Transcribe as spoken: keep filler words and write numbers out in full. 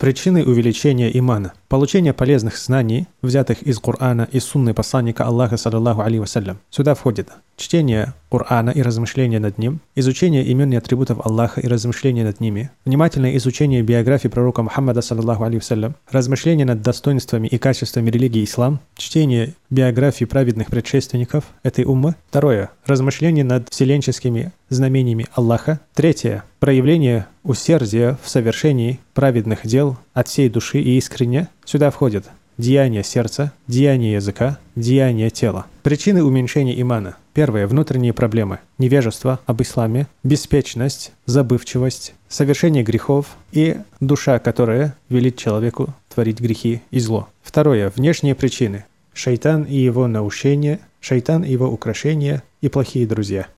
Причины увеличения имана. Получение полезных знаний, взятых из Корана и сунны посланника Аллаха, саллаллаху алейхи вассалям. Сюда входит чтение Корана и размышления над ним, изучение имен и атрибутов Аллаха и размышления над ними, внимательное изучение биографии пророка Мухаммада, саллаллаху алейхи вассалям, размышления над достоинствами и качествами религии ислам, чтение биографии праведных предшественников этой уммы. Второе. Размышления над вселенческими знамениями Аллаха. Третье. Проявление усердия в совершении праведных дел от всей души и искренне. Сюда входит деяние сердца, деяние языка, деяние тела. Причины уменьшения имана. Первое. Внутренние проблемы. Невежество об исламе, беспечность, забывчивость, совершение грехов и душа, которая велит человеку творить грехи и зло. Второе. Внешние причины. Шайтан и его наущения, шайтан и его украшения и плохие друзья.